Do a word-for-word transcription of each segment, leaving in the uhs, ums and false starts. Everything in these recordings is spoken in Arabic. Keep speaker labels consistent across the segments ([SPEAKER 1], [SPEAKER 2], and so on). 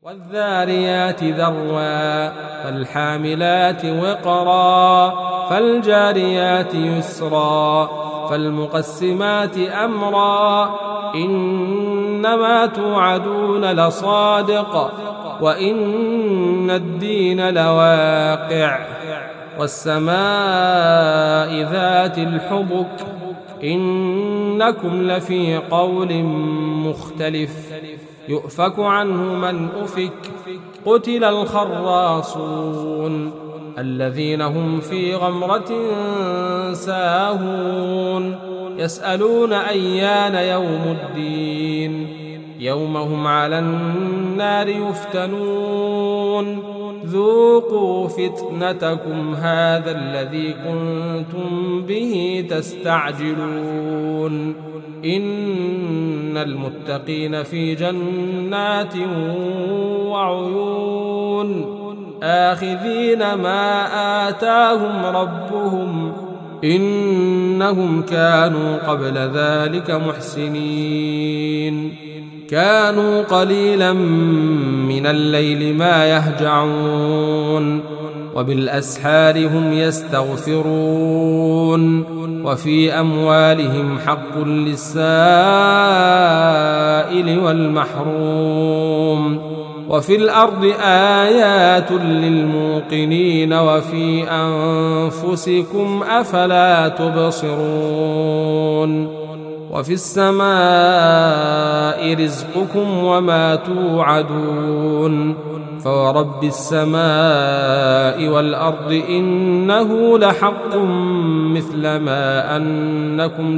[SPEAKER 1] والذاريات ذروا فالحاملات وقرا فالجاريات يسرا فالمقسمات أمرا إنما توعدون لصادق وإن الدين لواقع والسماء ذات الحبك إنكم لفي قول مختلف يؤفك عنه من أفك قتل الخراصون الذين هم في غمرة ساهون يسألون أيان يوم الدين يوم هم على النار يفتنون ذوقوا فتنتكم هذا الذي كنتم به تستعجلون إن المتقين في جنات وعيون آخذين ما آتاهم ربهم إنهم كانوا قبل ذلك محسنين كانوا قليلا من الليل ما يهجعون وبالأسحار هم يستغفرون وفي أموالهم حق للسائل والمحروم وفي الأرض آيات للموقنين وفي أنفسكم أفلا تبصرون وفي السماء رزقكم وما توعدون فورب السماء والأرض إنه لحق مثل ما أنكم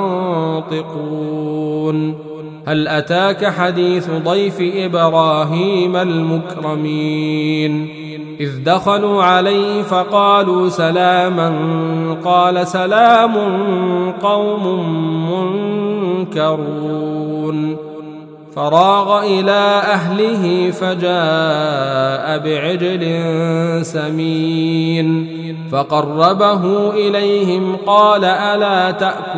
[SPEAKER 1] تنطقون هل أتاك حديث ضيف إبراهيم المكرمين إذ دخلوا عليه فقالوا سلاما قال سلام قوم منكرون فراغ إلى أهله فجاء بعجل سمين فقربه إليهم قال ألا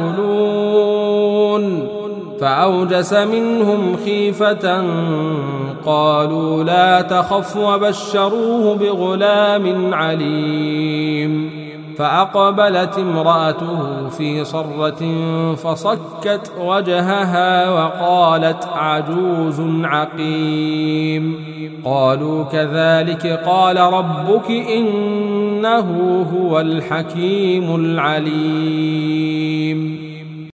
[SPEAKER 1] تأكلون فأوجس منهم خيفة قالوا لا تخف وبشروه بغلام عليم فأقبلت امرأته في صرة فصكت وجهها وقالت عجوز عقيم قالوا كذلك قال ربك إنه هو الحكيم العليم